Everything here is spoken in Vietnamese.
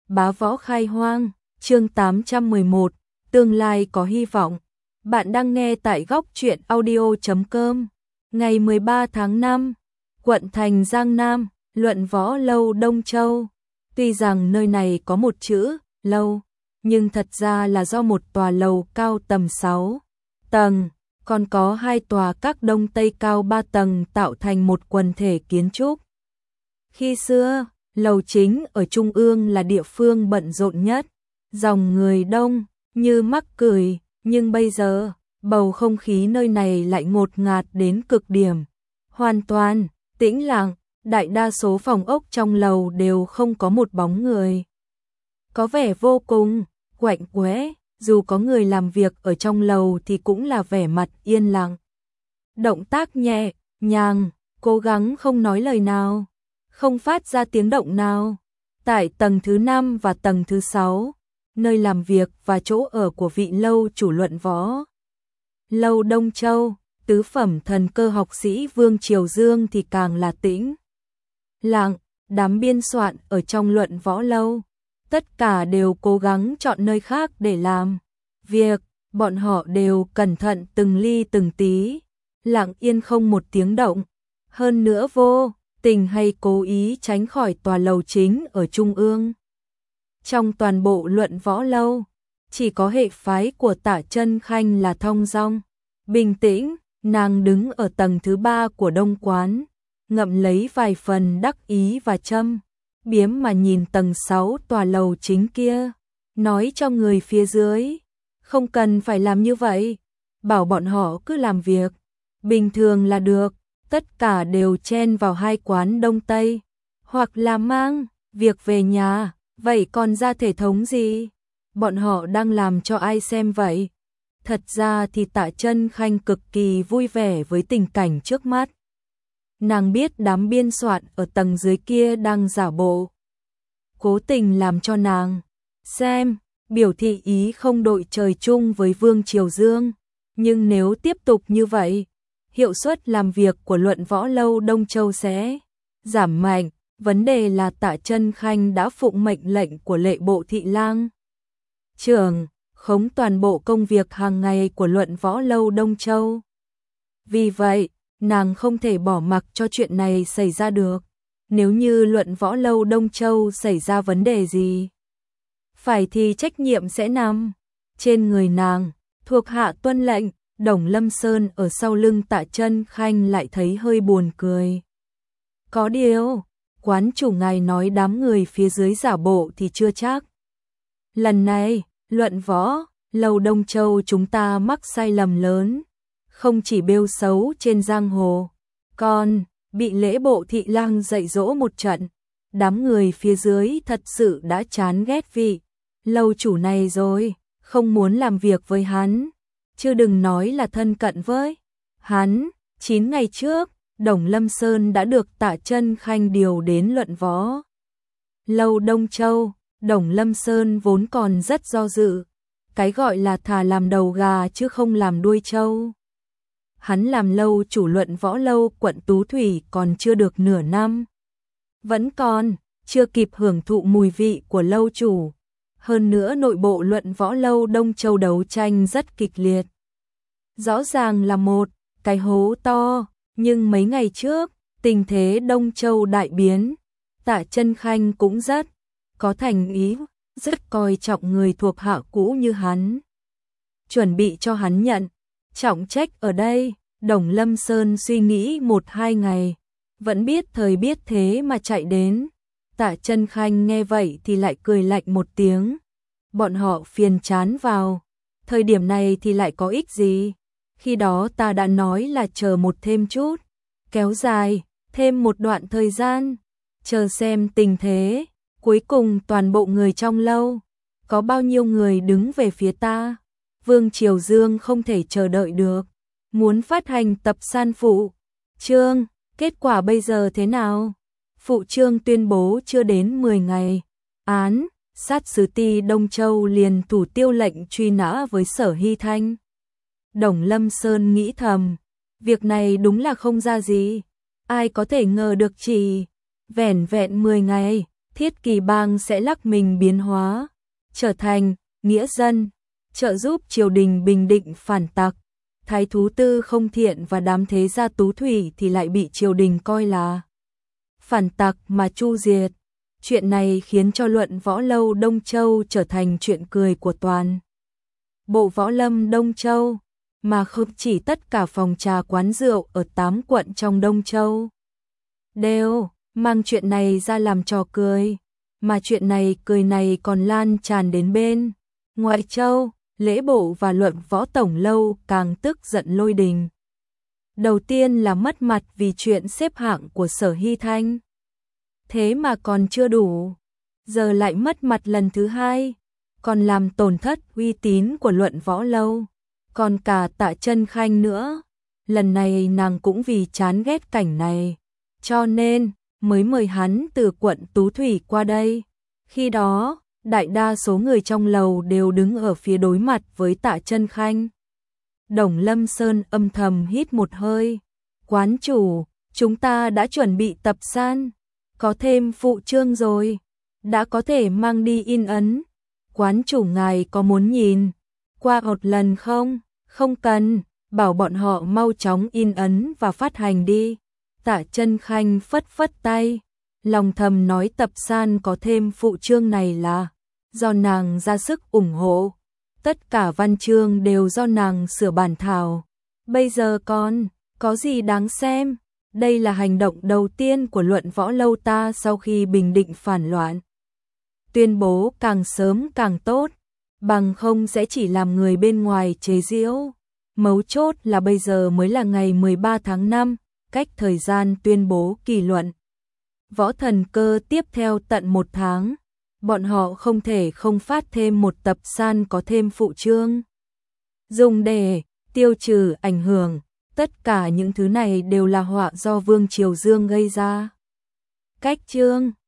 Bá võ khai hoang, chương 811, tương lai có hy vọng. Bạn đang nghe tại góc truyện audio.com. Ngày 13 tháng 5, quận Thành Giang Nam, Luận Võ Lâu Đông Châu. Tuy rằng nơi này có một chữ lâu, nhưng thật ra là do một tòa lầu cao tầm 6 tầng, còn có hai tòa các đông tây cao 3 tầng tạo thành một quần thể kiến trúc. Khi xưa, lầu chính ở trung ương là địa phương bận rộn nhất, dòng người đông như mắc cười, nhưng bây giờ, bầu không khí nơi này lại ngột ngạt đến cực điểm. Hoàn toàn tĩnh lặng, đại đa số phòng ốc trong lầu đều không có một bóng người. Có vẻ vô cùng quạnh quẽ, dù có người làm việc ở trong lầu thì cũng là vẻ mặt yên lặng. Động tác nhẹ nhàng, cố gắng không nói lời nào, không phát ra tiếng động nào. Tại tầng thứ 5 và tầng thứ 6, nơi làm việc và chỗ ở của vị lâu chủ Luận Võ Lâu Đông Châu, tứ phẩm thần cơ học sĩ Vương Triều Dương thì càng là tĩnh lặng. Đám biên soạn ở trong Luận Võ Lâu, tất cả đều cố gắng chọn nơi khác để làm việc, bọn họ đều cẩn thận từng ly từng tí, lặng yên không một tiếng động. Hơn nữa vô tình hay cố ý tránh khỏi tòa lầu chính ở trung ương. Trong toàn bộ Luận Võ Lâu, chỉ có hệ phái của Tạ Chân Khanh là thong dong, bình tĩnh. Nàng đứng ở tầng thứ 3 của Đông Quán, ngậm lấy vài phần đắc ý và châm biếm mà nhìn tầng 6 tòa lầu chính kia, nói cho người phía dưới, không cần phải làm như vậy, bảo bọn họ cứ làm việc bình thường là được. Tất cả đều chen vào hai quán Đông Tây, hoặc là mang việc về nhà, vậy còn ra thể thống gì? Bọn họ đang làm cho ai xem vậy? Thật ra thì Tạ Chân Khanh cực kỳ vui vẻ với tình cảnh trước mắt. Nàng biết đám biên soạn ở tầng dưới kia đang giả bộ, cố tình làm cho nàng xem, biểu thị ý không đội trời chung với Vương Triều Dương. Nhưng nếu tiếp tục như vậy, hiệu suất làm việc của Luận Võ Lâu Đông Châu sẽ giảm mạnh. Vấn đề là Tạ Chân Khanh đã phụng mệnh lệnh của Lệ Bộ Thị Lang trưởng, khống toàn bộ công việc hàng ngày của Luận Võ Lâu Đông Châu. Vì vậy, nàng không thể bỏ mặc cho chuyện này xảy ra được. Nếu như Luận Võ Lâu Đông Châu xảy ra vấn đề gì, phải thì trách nhiệm sẽ nằm trên người nàng. Thuộc hạ tuân lệnh. Đồng Lâm Sơn ở sau lưng Tạ Chân Khanh lại thấy hơi buồn cười. Có điều, quán chủ ngài nói đám người phía dưới giả bộ thì chưa chắc. Lần này, Luận Võ Lâu Đông Châu chúng ta mắc sai lầm lớn, không chỉ bêu xấu trên giang hồ, còn bị Lễ Bộ Thị Lang dạy dỗ một trận. Đám người phía dưới thật sự đã chán ghét vị lâu chủ này rồi, không muốn làm việc với hắn, chứ đừng nói là thân cận với hắn. 9 ngày trước, Đồng Lâm Sơn đã được Tạ Chân Khanh điều đến Luận Võ Lâu Đông Châu. Đồng Lâm Sơn vốn còn rất do dự, cái gọi là thà làm đầu gà chứ không làm đuôi trâu. Hắn làm lâu chủ Luận Võ Lâu quận Tú Thủy còn chưa được nửa năm, vẫn còn chưa kịp hưởng thụ mùi vị của lâu chủ. Hơn nữa nội bộ Luận Võ Lâu Đông Châu đấu tranh rất kịch liệt, rõ ràng là một cái hố to. Nhưng mấy ngày trước, tình thế Đông Châu đại biến, Tạ Chân Khanh cũng rất có thành ý, rất coi trọng người thuộc hạ cũ như hắn, chuẩn bị cho hắn nhận trọng trách ở đây. Đồng Lâm Sơn suy nghĩ 1-2 ngày, vẫn biết thời biết thế mà chạy đến. Tạ Chân Khanh nghe vậy thì lại cười lạnh một tiếng. Bọn họ phiền chán vào thời điểm này thì lại có ích gì? Khi đó ta đã nói là chờ một thêm chút, kéo dài thêm một đoạn thời gian, chờ xem tình thế. Cuối cùng toàn bộ người trong lâu, có bao nhiêu người đứng về phía ta. Vương Triều Dương không thể chờ đợi được, muốn phát hành tập san phụ chương. Kết quả bây giờ thế nào? Phụ chương tuyên bố chưa đến 10 ngày, án sát sứ ty Đông Châu liền thủ tiêu lệnh truy nã với Sở Hy Thanh. Đồng Lâm Sơn nghĩ thầm, việc này đúng là không ra gì, ai có thể ngờ được chỉ vẻn vẹn 10 ngày, Thiết Kỳ Bang sẽ lắc mình biến hóa, trở thành nghĩa dân, trợ giúp triều đình bình định phản tặc. Thái thú Tư Không Thiện và đám thế gia Tú Thủy thì lại bị triều đình coi là phản tặc mà chu diệt. Chuyện này khiến cho luận võ lâu Đông Châu trở thành chuyện cười của toàn bộ võ lâm Đông Châu, mà không chỉ tất cả phòng trà quán rượu ở 8 quận trong Đông Châu đều mang chuyện này ra làm trò cười, mà chuyện này cười này còn lan tràn đến bên ngoại châu. Lễ bộ và luận võ tổng lâu càng tức giận lôi đình. Đầu tiên là mất mặt vì chuyện xếp hạng của Sở Hy Thanh. Thế mà còn chưa đủ, giờ lại mất mặt lần thứ hai, còn làm tổn thất uy tín của luận võ lâu, còn cả Tạ Chân Khanh nữa. Lần này nàng cũng vì chán ghét cảnh này, cho nên mới mời hắn từ quận Tú Thủy qua đây. Khi đó, đại đa số người trong lầu đều đứng ở phía đối mặt với Tạ Chân Khanh. Đồng Lâm Sơn âm thầm hít một hơi. Quán chủ, chúng ta đã chuẩn bị tập san, có thêm phụ chương rồi, đã có thể mang đi in ấn. Quán chủ ngài có muốn nhìn qua một lần không? Không cần, bảo bọn họ mau chóng in ấn và phát hành đi. Tạ Chân Khanh phất phất tay, lòng thầm nói tập san có thêm phụ chương này là do nàng ra sức ủng hộ. Tất cả văn chương đều do nàng sửa bản thảo. Bây giờ còn có gì đáng xem? Đây là hành động đầu tiên của luận võ lâu ta sau khi bình định phản loạn. Tuyên bố càng sớm càng tốt, bằng không sẽ chỉ làm người bên ngoài chế giễu. Mấu chốt là bây giờ mới là ngày 13 tháng 5, cách thời gian tuyên bố kỳ luận võ thần cơ tiếp theo tận 1 tháng. Bọn họ không thể không phát thêm một tập san có thêm phụ chương, dùng để tiêu trừ ảnh hưởng. Tất cả những thứ này đều là họa do Vương Triều Dương gây ra. Cách chương